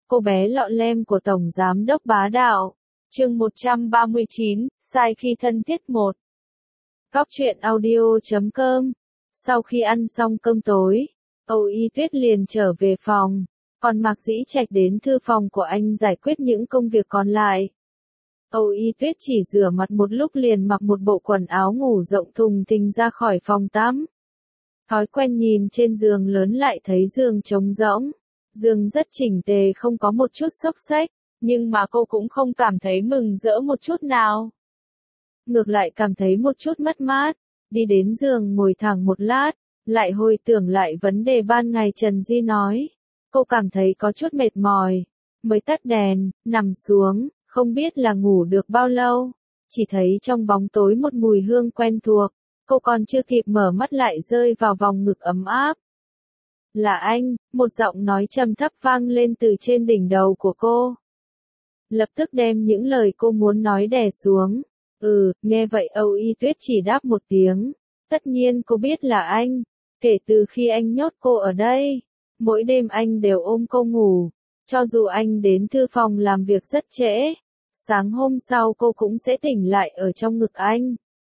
cô bé lọ lem của Tổng Giám đốc bá đạo. Chương 139, sai khi thân thiết 1. Cóc truyện audio.com. Sau khi ăn xong cơm tối, Âu Y Tuyết liền trở về phòng, còn Mạc Dĩ Trạch đến thư phòng của anh giải quyết những công việc còn lại. Âu Y Tuyết chỉ rửa mặt một lúc liền mặc một bộ quần áo ngủ rộng thùng thình ra khỏi phòng tắm. Thói quen nhìn trên giường lớn lại thấy giường trống rỗng. Giường rất chỉnh tề, không có một chút xốc xếch, nhưng mà cô cũng không cảm thấy mừng rỡ một chút nào. Ngược lại cảm thấy một chút mất mát, đi đến giường ngồi thẳng một lát, lại hồi tưởng lại vấn đề ban ngày Trần Di nói. Cô cảm thấy có chút mệt mỏi, mới tắt đèn, nằm xuống, không biết là ngủ được bao lâu, chỉ thấy trong bóng tối một mùi hương quen thuộc, cô còn chưa kịp mở mắt lại rơi vào vòng ngực ấm áp. Là anh, một giọng nói trầm thấp vang lên từ trên đỉnh đầu của cô. Lập tức đem những lời cô muốn nói đè xuống. Nghe vậy Âu Y Tuyết chỉ đáp một tiếng. Tất nhiên cô biết là anh. Kể từ khi anh nhốt cô ở đây, mỗi đêm anh đều ôm cô ngủ. Cho dù anh đến thư phòng làm việc rất trễ, sáng hôm sau cô cũng sẽ tỉnh lại ở trong ngực anh.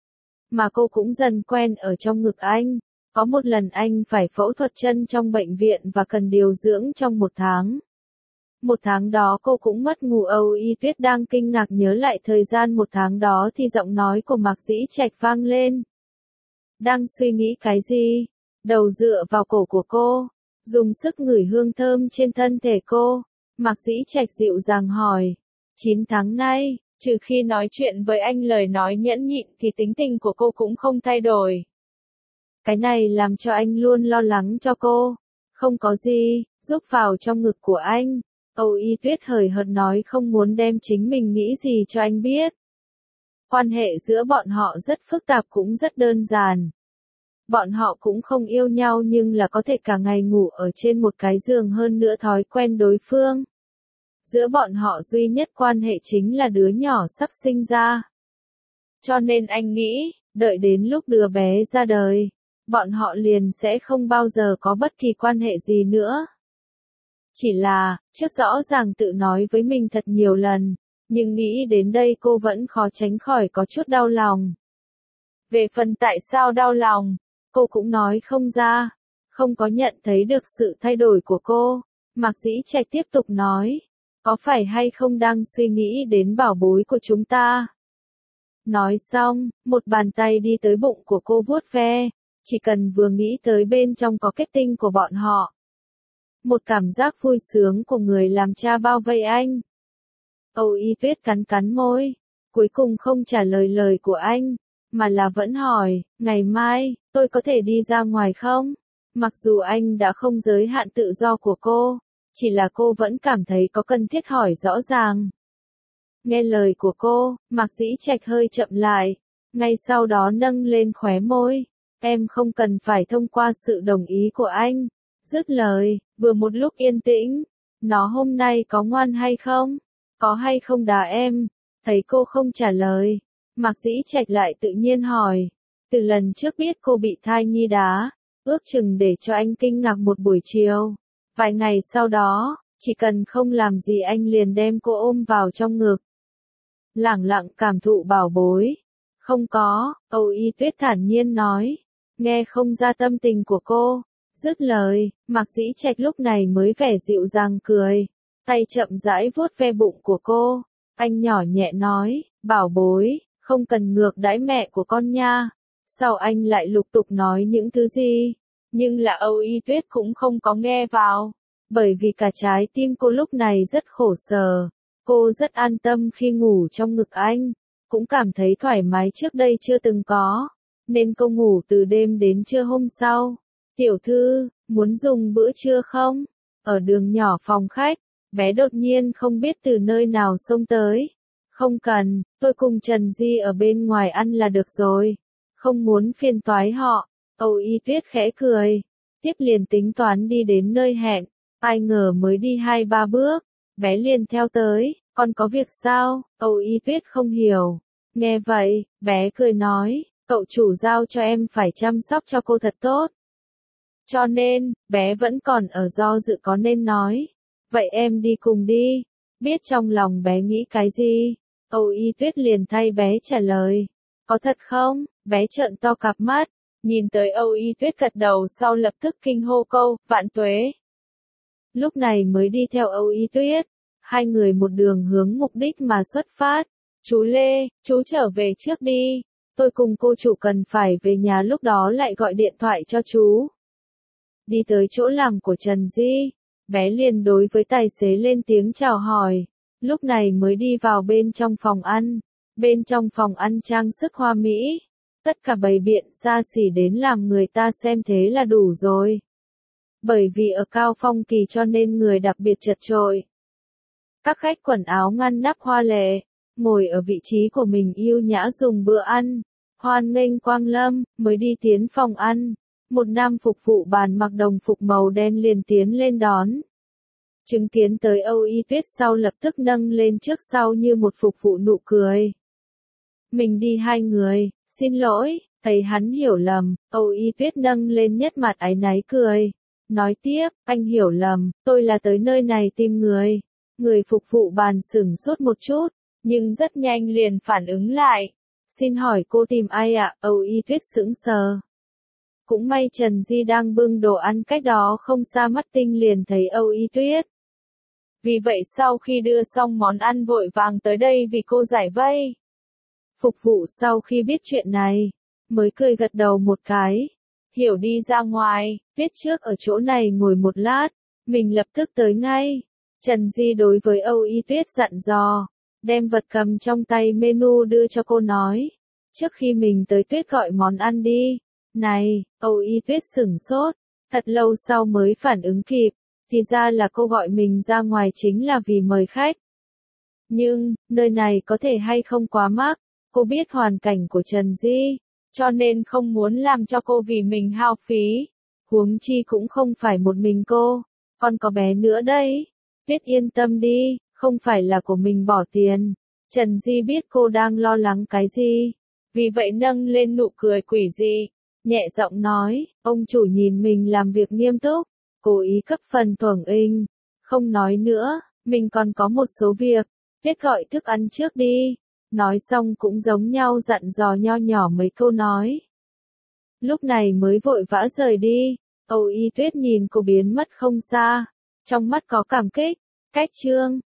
Mà cô cũng dần quen ở trong ngực anh. Có một lần anh phải phẫu thuật chân trong bệnh viện và cần điều dưỡng trong 1 tháng. 1 tháng đó cô cũng mất ngủ. Âu Y Tuyết đang kinh ngạc nhớ lại thời gian 1 tháng đó thì giọng nói của Mạc Dĩ Trạch vang lên. Đang suy nghĩ cái gì? Đầu dựa vào cổ của cô, dùng sức ngửi hương thơm trên thân thể cô. Mạc Dĩ Trạch dịu dàng hỏi. 9 tháng nay, trừ khi nói chuyện với anh lời nói nhẫn nhịn thì tính tình của cô cũng không thay đổi. Cái này làm cho anh luôn lo lắng cho cô. Không có gì, giúp vào trong ngực của anh. Âu Y Tuyết hời hợt nói, không muốn đem chính mình nghĩ gì cho anh biết. Quan hệ giữa bọn họ rất phức tạp cũng rất đơn giản. Bọn họ cũng không yêu nhau nhưng là có thể cả ngày ngủ ở trên một cái giường, hơn nữa thói quen đối phương. Giữa bọn họ duy nhất quan hệ chính là đứa nhỏ sắp sinh ra. Cho nên anh nghĩ, đợi đến lúc đứa bé ra đời, bọn họ liền sẽ không bao giờ có bất kỳ quan hệ gì nữa. Chỉ là, trước rõ ràng tự nói với mình thật nhiều lần, nhưng nghĩ đến đây cô vẫn khó tránh khỏi có chút đau lòng. Về phần tại sao đau lòng, cô cũng nói không ra, không có nhận thấy được sự thay đổi của cô. Mạc Dĩ Trạch tiếp tục nói, có phải hay không đang suy nghĩ đến bảo bối của chúng ta? Nói xong, một bàn tay đi tới bụng của cô vuốt ve, chỉ cần vừa nghĩ tới bên trong có kết tinh của bọn họ. Một cảm giác vui sướng của người làm cha bao vây anh. Âu Y Tuyết cắn cắn môi, cuối cùng không trả lời lời của anh, mà là vẫn hỏi, ngày mai, tôi có thể đi ra ngoài không? Mặc dù anh đã không giới hạn tự do của cô, chỉ là cô vẫn cảm thấy có cần thiết hỏi rõ ràng. Nghe lời của cô, Mạc Dĩ Trạch hơi chậm lại, ngay sau đó nâng lên khóe môi. Em không cần phải thông qua sự đồng ý của anh. Dứt lời, vừa một lúc yên tĩnh. Nó hôm nay có ngoan hay không? Có hay không đá em? Thấy cô không trả lời, Mạc Dĩ Trạch lại tự nhiên hỏi. Từ lần trước biết cô bị thai nhi đá, ước chừng để cho anh kinh ngạc một buổi chiều. Vài ngày sau đó, chỉ cần không làm gì anh liền đem cô ôm vào trong ngực. Lẳng lặng cảm thụ bảo bối. Không có, Âu Y Tuyết thản nhiên nói. Nghe không ra tâm tình của cô. Dứt lời, Mạc Dĩ Trạch lúc này mới vẻ dịu dàng cười. Tay chậm rãi vuốt ve bụng của cô. Anh nhỏ nhẹ nói, bảo bối, không cần ngược đãi mẹ của con nha. Sau anh lại lục tục nói những thứ gì. Nhưng là Âu Y Tuyết cũng không có nghe vào. Bởi vì cả trái tim cô lúc này rất khổ sở. Cô rất an tâm khi ngủ trong ngực anh. Cũng cảm thấy thoải mái trước đây chưa từng có. Nên cô ngủ từ đêm đến trưa hôm sau. Tiểu thư, muốn dùng bữa trưa không? Ở đường nhỏ phòng khách, bé đột nhiên không biết từ nơi nào xông tới. Không cần, tôi cùng Trần Di ở bên ngoài ăn là được rồi. Không muốn phiền toái họ. Âu Y Tuyết khẽ cười. Tiếp liền tính toán đi đến nơi hẹn. Ai ngờ mới đi 2-3 bước, bé liền theo tới. Con có việc sao? Âu Y Tuyết không hiểu. Nghe vậy, bé cười nói, cậu chủ giao cho em phải chăm sóc cho cô thật tốt. Cho nên, bé vẫn còn ở do dự có nên nói. vậy em đi cùng đi. Biết trong lòng bé nghĩ cái gì, Âu Y Tuyết liền thay bé trả lời. Có thật không? Bé trợn to cặp mắt, nhìn tới Âu Y Tuyết gật đầu sau lập tức kinh hô câu, vạn tuế. Lúc này mới đi theo Âu Y Tuyết, hai người một đường hướng mục đích mà xuất phát. Chú Lê, chú trở về trước đi, tôi cùng cô chủ cần phải về nhà lúc đó lại gọi điện thoại cho chú. Đi tới chỗ làm của Trần Di, bé liền đối với tài xế lên tiếng chào hỏi, lúc này mới đi vào bên trong phòng ăn. Bên trong phòng ăn trang sức hoa mỹ, tất cả bày biện xa xỉ đến làm người ta xem thế là đủ rồi. Bởi vì ở cao phong kỳ cho nên người đặc biệt chật chội. Các khách quần áo ngăn nắp hoa lệ, ngồi ở vị trí của mình yêu nhã dùng bữa ăn, hoan nghênh quang lâm, mới đi tiến phòng ăn. Một nam phục vụ bàn mặc đồng phục màu đen liền tiến lên đón. Chứng kiến tới Âu Y Tuyết sau lập tức nâng lên trước sau như một phục vụ nụ cười. Mình đi hai người, xin lỗi, thấy hắn hiểu lầm, Âu Y Tuyết nâng lên nhất mặt áy náy cười. Nói tiếp, anh hiểu lầm, tôi là tới nơi này tìm người. Người phục vụ bàn sửng sốt một chút, nhưng rất nhanh liền phản ứng lại. Xin hỏi cô tìm ai ạ? Âu Y Tuyết sững sờ. Cũng may Trần Di đang bưng đồ ăn cách đó không xa mắt tinh liền thấy Âu Y Tuyết. Vì vậy sau khi đưa xong món ăn vội vàng tới đây vì cô giải vây. Phục vụ sau khi biết chuyện này, mới cười gật đầu một cái. Hiểu đi ra ngoài, Tuyết trước ở chỗ này ngồi một lát, mình lập tức tới ngay. Trần Di đối với Âu Y Tuyết dặn dò, đem vật cầm trong tay menu đưa cho cô nói. Trước khi mình tới Tuyết gọi món ăn đi. Này, Âu Y Tuyết sửng sốt, thật lâu sau mới phản ứng kịp, thì ra là cô gọi mình ra ngoài chính là vì mời khách. Nhưng, nơi này có thể hay không quá mắc, cô biết hoàn cảnh của Trần Di, cho nên không muốn làm cho cô vì mình hao phí. Huống chi cũng không phải một mình cô, còn có bé nữa đấy. Tuyết yên tâm đi, không phải là của mình bỏ tiền. Trần Di biết cô đang lo lắng cái gì, vì vậy nâng lên nụ cười quỷ dị, nhẹ giọng nói, ông chủ nhìn mình làm việc nghiêm túc, cố ý cấp phần thuồng inh. Không nói nữa, mình còn có một số việc, Tuyết gọi thức ăn trước đi. Nói xong cũng giống nhau dặn dò nho nhỏ mấy câu nói. Lúc này mới vội vã rời đi, Âu Y Tuyết nhìn cô biến mất không xa, trong mắt có cảm kích. Cách chương